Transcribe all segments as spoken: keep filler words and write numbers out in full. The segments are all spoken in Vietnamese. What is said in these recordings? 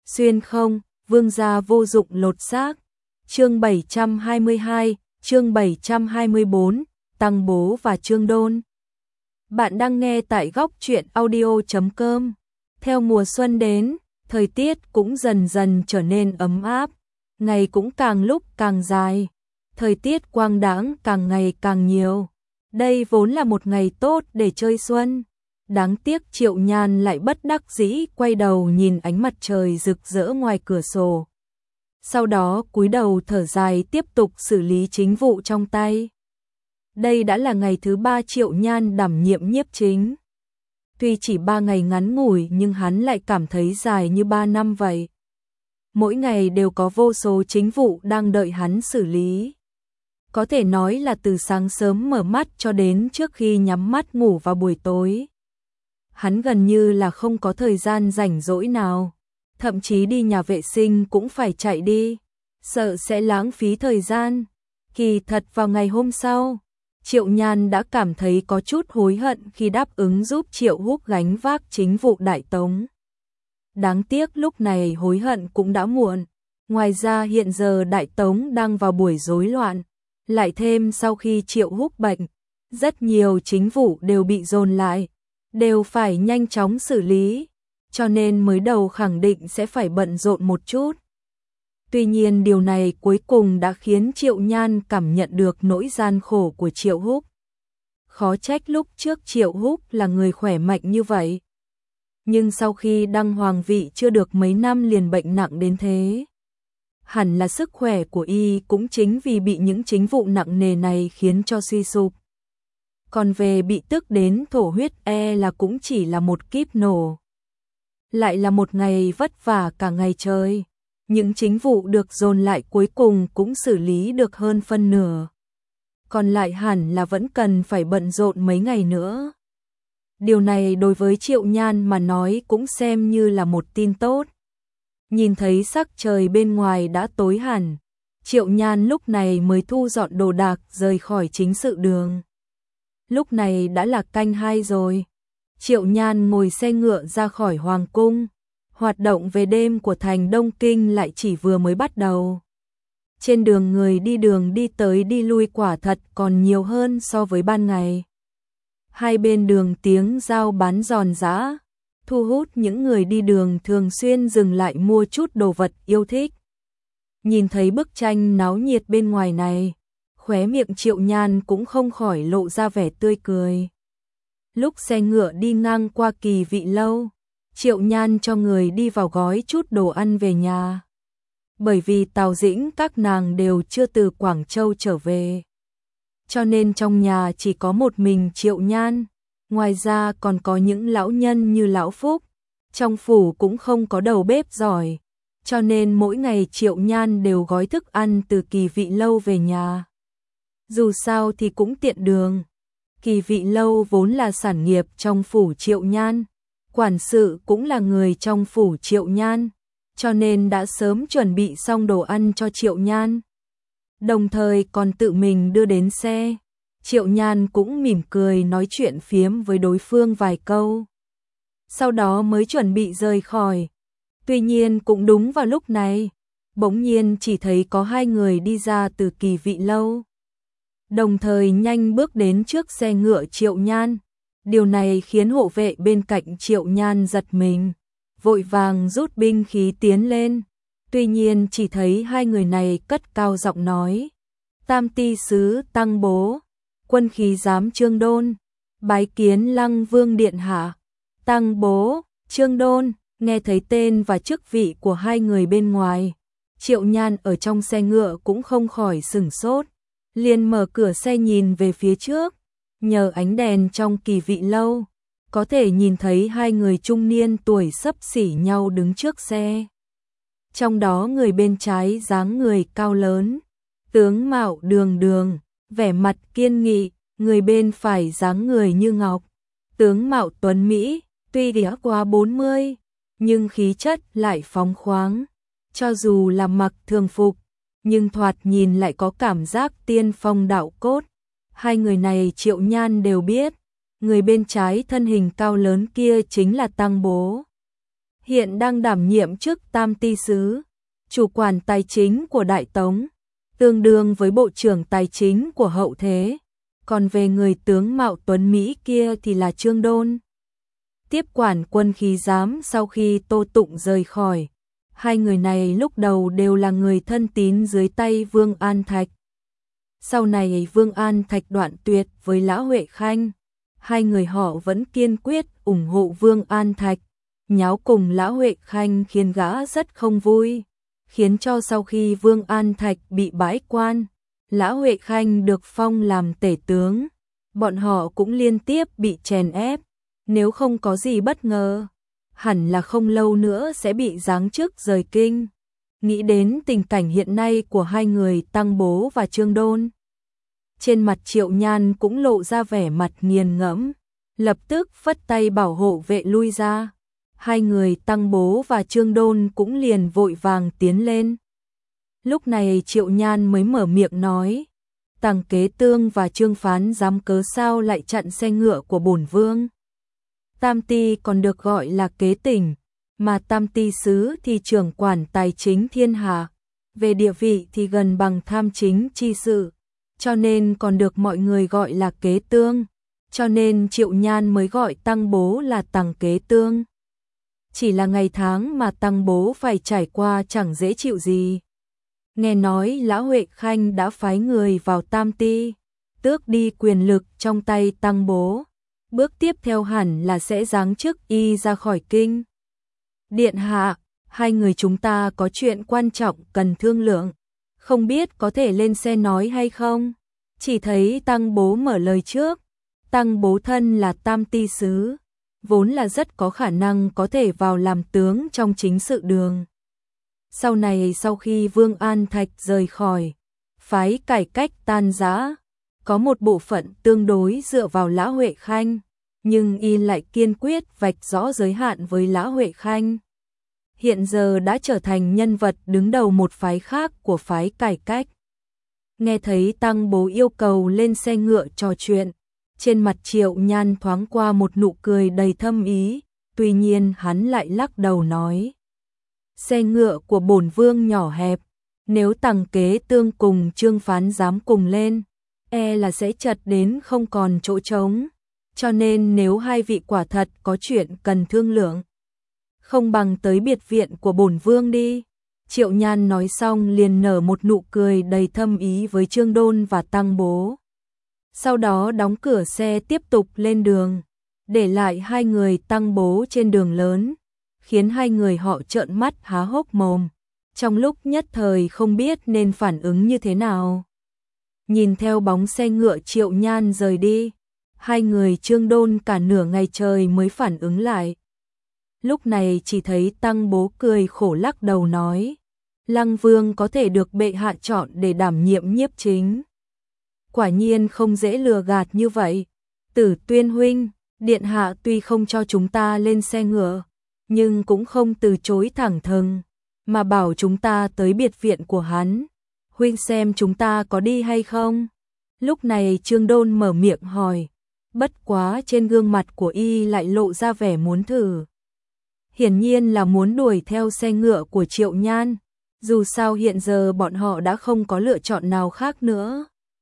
Xuyên không, vương gia vô dụng lột xác. Chương bảy trăm hai mươi hai, chương bảy trăm hai mươi bốn, Tăng Bố và Trương Đôn. Bạn đang nghe tại góc truyện audio chấm com. Theo mùa xuân đến, thời tiết cũng dần dần trở nên ấm áp, ngày cũng càng lúc càng dài, thời tiết quang đãng càng ngày càng nhiều. Đây vốn là một ngày tốt để chơi xuân. Đáng tiếc Triệu Nhan lại bất đắc dĩ quay đầu nhìn ánh mặt trời rực rỡ ngoài cửa sổ. Sau đó cúi đầu thở dài tiếp tục xử lý chính vụ trong tay. Đây đã là ngày thứ ba Triệu Nhan đảm nhiệm nhiếp chính. Tuy chỉ ba ngày ngắn ngủi nhưng hắn lại cảm thấy dài như ba năm vậy. Mỗi ngày đều có vô số chính vụ đang đợi hắn xử lý. Có thể nói là từ sáng sớm mở mắt cho đến trước khi nhắm mắt ngủ vào buổi tối. Hắn gần như là không có thời gian rảnh rỗi nào. Thậm chí đi nhà vệ sinh cũng phải chạy đi, sợ sẽ lãng phí thời gian. Kỳ thật vào ngày hôm sau, Triệu Nhan đã cảm thấy có chút hối hận khi đáp ứng giúp Triệu Húc gánh vác chính vụ Đại Tống. Đáng tiếc lúc này hối hận cũng đã muộn. Ngoài ra hiện giờ Đại Tống đang vào buổi rối loạn, lại thêm sau khi Triệu Húc bệnh, rất nhiều chính vụ đều bị dồn lại, đều phải nhanh chóng xử lý, cho nên mới đầu khẳng định sẽ phải bận rộn một chút. Tuy nhiên điều này cuối cùng đã khiến Triệu Nhan cảm nhận được nỗi gian khổ của Triệu Húc. Khó trách lúc trước Triệu Húc là người khỏe mạnh như vậy, nhưng sau khi đăng hoàng vị chưa được mấy năm liền bệnh nặng đến thế. Hẳn là sức khỏe của y cũng chính vì bị những chính vụ nặng nề này khiến cho suy sụp. Còn về bị tức đến thổ huyết e là cũng chỉ là một kíp nổ. Lại là một ngày vất vả cả ngày trời. Những chính vụ được dồn lại cuối cùng cũng xử lý được hơn phân nửa. Còn lại hẳn là vẫn cần phải bận rộn mấy ngày nữa. Điều này đối với Triệu Nhan mà nói cũng xem như là một tin tốt. Nhìn thấy sắc trời bên ngoài đã tối hẳn, Triệu Nhan lúc này mới thu dọn đồ đạc rời khỏi chính sự đường. Lúc này đã là canh hai rồi. Triệu Nhan ngồi xe ngựa ra khỏi Hoàng cung. Hoạt động về đêm của thành Đông Kinh lại chỉ vừa mới bắt đầu. Trên đường người đi đường đi tới đi lui quả thật còn nhiều hơn so với ban ngày. Hai bên đường tiếng giao bán giòn giã, thu hút những người đi đường thường xuyên dừng lại mua chút đồ vật yêu thích. Nhìn thấy bức tranh náo nhiệt bên ngoài này, khóe miệng Triệu Nhan cũng không khỏi lộ ra vẻ tươi cười. Lúc xe ngựa đi ngang qua Kỳ Vị lâu, Triệu Nhan cho người đi vào gói chút đồ ăn về nhà. Bởi vì Tào Dĩnh các nàng đều chưa từ Quảng Châu trở về, cho nên trong nhà chỉ có một mình Triệu Nhan. Ngoài ra còn có những lão nhân như lão Phúc. Trong phủ cũng không có đầu bếp giỏi, cho nên mỗi ngày Triệu Nhan đều gói thức ăn từ Kỳ Vị lâu về nhà. Dù sao thì cũng tiện đường. Kỳ Vị lâu vốn là sản nghiệp trong phủ Triệu Nhan, quản sự cũng là người trong phủ Triệu Nhan, cho nên đã sớm chuẩn bị xong đồ ăn cho Triệu Nhan. Đồng thời còn tự mình đưa đến xe. Triệu Nhan cũng mỉm cười nói chuyện phiếm với đối phương vài câu. Sau đó mới chuẩn bị rời khỏi. Tuy nhiên cũng đúng vào lúc này, bỗng nhiên chỉ thấy có hai người đi ra từ Kỳ Vị lâu. Đồng thời nhanh bước đến trước xe ngựa Triệu Nhan. Điều này khiến hộ vệ bên cạnh Triệu Nhan giật mình, vội vàng rút binh khí tiến lên. Tuy nhiên chỉ thấy hai người này cất cao giọng nói: Tam ty sứ Tăng Bố, quân khí giám Trương Đôn, bái kiến Lăng Vương điện hạ. Tăng Bố, Trương Đôn, nghe thấy tên và chức vị của hai người bên ngoài, Triệu Nhan ở trong xe ngựa cũng không khỏi sửng sốt, liền mở cửa xe nhìn về phía trước. Nhờ ánh đèn trong Kỳ Vị lâu, có thể nhìn thấy hai người trung niên tuổi xấp xỉ nhau đứng trước xe. Trong đó người bên trái dáng người cao lớn, tướng mạo đường đường, vẻ mặt kiên nghị, người bên phải dáng người như ngọc, tướng mạo tuấn mỹ, tuy đã qua bốn mươi, nhưng khí chất lại phóng khoáng. Cho dù là mặc thường phục, nhưng thoạt nhìn lại có cảm giác tiên phong đạo cốt. Hai người này Triệu Nhan đều biết, người bên trái thân hình cao lớn kia chính là Tăng Bố. hiện đang đảm nhiệm chức tam ty sứ, chủ quản tài chính của Đại Tống, tương đương với bộ trưởng tài chính của hậu thế. Còn về người tướng mạo tuấn Mỹ kia thì là Trương Đôn, tiếp quản quân khí giám sau khi Tô Tụng rời khỏi. Hai người này lúc đầu đều là người thân tín dưới tay Vương An Thạch. Sau này Vương An Thạch đoạn tuyệt với Lã Huệ Khanh, hai người họ vẫn kiên quyết ủng hộ Vương An Thạch, nháo cùng Lã Huệ Khanh khiến gã rất không vui, khiến cho sau khi Vương An Thạch bị bãi quan, Lã Huệ Khanh được phong làm tể tướng, bọn họ cũng liên tiếp bị chèn ép, nếu không có gì bất ngờ, hẳn là không lâu nữa sẽ bị giáng chức rời kinh. Nghĩ đến tình cảnh hiện nay của hai người Tăng Bố và Trương Đôn, trên mặt Triệu Nhan cũng lộ ra vẻ mặt nghiền ngẫm, lập tức phất tay bảo hộ vệ lui ra. Hai người Tăng Bố và Trương Đôn cũng liền vội vàng tiến lên. Lúc này Triệu Nhan mới mở miệng nói, Tằng Kế Tương và Trương Phán dám cớ sao lại chặn xe ngựa của bổn vương. Tam ty còn được gọi là kế tỉnh, mà tam ty sứ thì trưởng quản tài chính thiên hạ, về địa vị thì gần bằng tham chính chi sự, cho nên còn được mọi người gọi là Kế Tương, cho nên Triệu Nhan mới gọi Tăng Bố là Tằng Kế Tương. Chỉ là ngày tháng mà Tăng Bố phải trải qua chẳng dễ chịu gì. Nghe nói Lã Huệ Khanh đã phái người vào tam ty, tước đi quyền lực trong tay Tăng Bố. Bước tiếp theo hẳn là sẽ giáng chức y ra khỏi kinh. Điện hạ, hai người chúng ta có chuyện quan trọng cần thương lượng, không biết có thể lên xe nói hay không? Chỉ thấy Tăng Bố mở lời trước. Tăng Bố thân là tam ty sứ, vốn là rất có khả năng có thể vào làm tướng trong chính sự đường. Sau này sau khi Vương An Thạch rời khỏi, phái cải cách tan rã, có một bộ phận tương đối dựa vào Lã Huệ Khanh, nhưng y lại kiên quyết vạch rõ giới hạn với Lã Huệ Khanh. Hiện giờ đã trở thành nhân vật đứng đầu một phái khác của phái cải cách. Nghe thấy Tăng Bố yêu cầu lên xe ngựa trò chuyện, trên mặt Triệu Nhan thoáng qua một nụ cười đầy thâm ý, tuy nhiên hắn lại lắc đầu nói. Xe ngựa của bổn vương nhỏ hẹp, nếu Tằng Kế Tương cùng Trương Phán dám cùng lên, e là sẽ chật đến không còn chỗ trống, cho nên nếu hai vị quả thật có chuyện cần thương lượng, không bằng tới biệt viện của bổn vương đi. Triệu Nhan nói xong liền nở một nụ cười đầy thâm ý với Trương Đôn và Tăng Bố. Sau đó đóng cửa xe tiếp tục lên đường, để lại hai người Tăng Bố trên đường lớn, khiến hai người họ trợn mắt há hốc mồm, trong lúc nhất thời không biết nên phản ứng như thế nào. Nhìn theo bóng xe ngựa Triệu Nhan rời đi, hai người Trương Đôn cả nửa ngày trời mới phản ứng lại. Lúc này chỉ thấy Tăng Bố cười khổ lắc đầu nói, Lăng Vương có thể được bệ hạ chọn để đảm nhiệm nhiếp chính. Quả nhiên không dễ lừa gạt như vậy. Tử Tuyên huynh, điện hạ tuy không cho chúng ta lên xe ngựa, nhưng cũng không từ chối thẳng thừng, mà bảo chúng ta tới biệt viện của hắn. Huynh xem chúng ta có đi hay không? Lúc này Trương Đôn mở miệng hỏi, bất quá trên gương mặt của y lại lộ ra vẻ muốn thử. Hiển nhiên là muốn đuổi theo xe ngựa của Triệu Nhan, dù sao hiện giờ bọn họ đã không có lựa chọn nào khác nữa.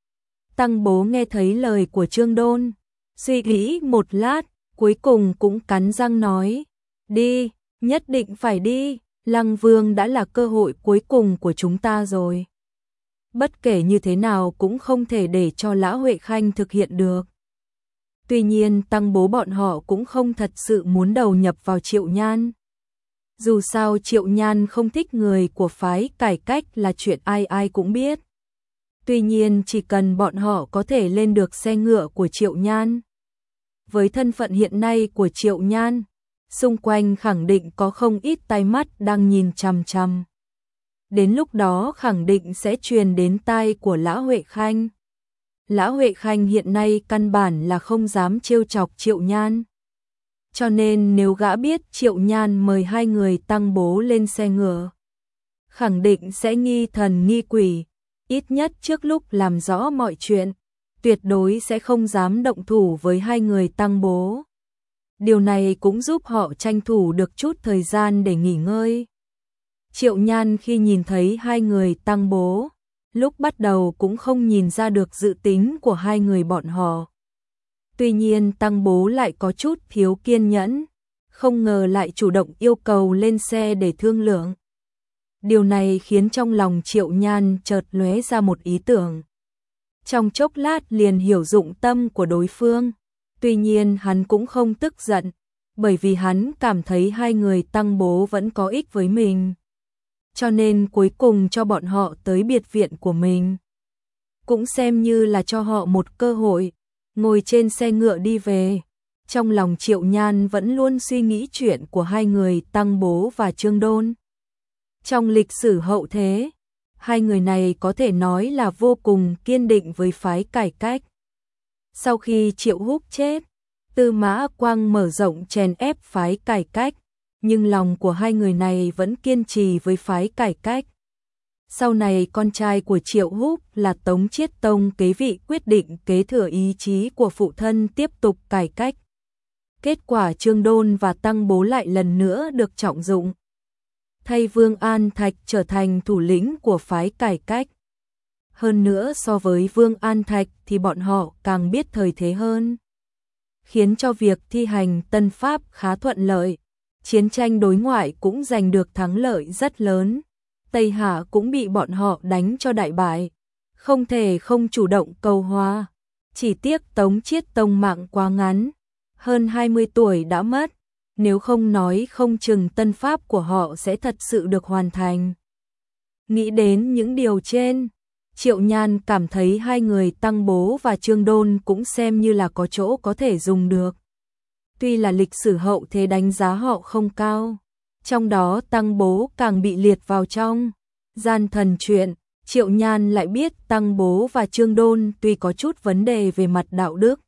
Tăng Bố nghe thấy lời của Trương Đôn, suy nghĩ một lát, cuối cùng cũng cắn răng nói, đi, nhất định phải đi, Lăng Vương đã là cơ hội cuối cùng của chúng ta rồi. Bất kể như thế nào cũng không thể để cho Lã Huệ Khanh thực hiện được. Tuy nhiên Tăng Bố bọn họ cũng không thật sự muốn đầu nhập vào Triệu Nhan. Dù sao Triệu Nhan không thích người của phái cải cách là chuyện ai ai cũng biết. Tuy nhiên chỉ cần bọn họ có thể lên được xe ngựa của Triệu Nhan. Với thân phận hiện nay của Triệu Nhan, xung quanh khẳng định có không ít tai mắt đang nhìn chằm chằm. Đến lúc đó khẳng định sẽ truyền đến tai của Lã Huệ Khanh. Lã Huệ Khanh hiện nay căn bản là không dám trêu chọc Triệu Nhan. Cho nên nếu gã biết Triệu Nhan mời hai người Tăng Bố lên xe ngựa, khẳng định sẽ nghi thần nghi quỷ, ít nhất trước lúc làm rõ mọi chuyện, tuyệt đối sẽ không dám động thủ với hai người Tăng Bố. Điều này cũng giúp họ tranh thủ được chút thời gian để nghỉ ngơi. Triệu Nhan khi nhìn thấy hai người Tăng Bố, lúc bắt đầu cũng không nhìn ra được dự tính của hai người bọn họ. Tuy nhiên Tăng Bố lại có chút thiếu kiên nhẫn, không ngờ lại chủ động yêu cầu lên xe để thương lượng. Điều này khiến trong lòng Triệu Nhan chợt lóe ra một ý tưởng. Trong chốc lát liền hiểu dụng tâm của đối phương. Tuy nhiên hắn cũng không tức giận, bởi vì hắn cảm thấy hai người Tăng Bố vẫn có ích với mình. Cho nên cuối cùng cho bọn họ tới biệt viện của mình. Cũng xem như là cho họ một cơ hội, ngồi trên xe ngựa đi về. Trong lòng Triệu Nhan vẫn luôn suy nghĩ chuyện của hai người Tăng Bố và Trương Đôn. Trong lịch sử hậu thế, hai người này có thể nói là vô cùng kiên định với phái cải cách. Sau khi Triệu Húc chết, Tư Mã Quang mở rộng chèn ép phái cải cách, nhưng lòng của hai người này vẫn kiên trì với phái cải cách. Sau này con trai của Triệu Húc là Tống Chiết Tông kế vị quyết định kế thừa ý chí của phụ thân tiếp tục cải cách. Kết quả Trương Đôn và Tăng Bố lại lần nữa được trọng dụng, thay Vương An Thạch trở thành thủ lĩnh của phái cải cách. Hơn nữa so với Vương An Thạch thì bọn họ càng biết thời thế hơn, khiến cho việc thi hành tân pháp khá thuận lợi. Chiến tranh đối ngoại cũng giành được thắng lợi rất lớn. Tây Hạ cũng bị bọn họ đánh cho đại bại, không thể không chủ động cầu hòa. Chỉ tiếc Tống Chiết Tông mạng quá ngắn, hơn hai mươi tuổi đã mất, nếu không nói không chừng tân pháp của họ sẽ thật sự được hoàn thành. Nghĩ đến những điều trên, Triệu Nhan cảm thấy hai người Tăng Bố và Trương Đôn cũng xem như là có chỗ có thể dùng được. Tuy là lịch sử hậu thế đánh giá họ không cao, trong đó Tăng Bố càng bị liệt vào trong gian thần truyện. Triệu Nhan lại biết Tăng Bố và Trương Đôn tuy có chút vấn đề về mặt đạo đức.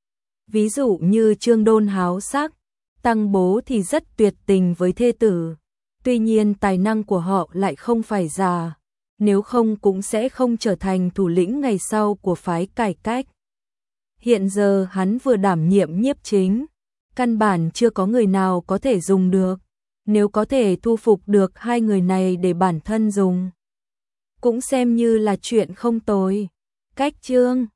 Ví dụ như Trương Đôn háo sắc, Tăng Bố thì rất tuyệt tình với thê tử. Tuy nhiên tài năng của họ lại không phải già, nếu không cũng sẽ không trở thành thủ lĩnh ngày sau của phái cải cách. Hiện giờ hắn vừa đảm nhiệm nhiếp chính, căn bản chưa có người nào có thể dùng được. Nếu có thể thu phục được hai người này để bản thân dùng, cũng xem như là chuyện không tồi. Cách chương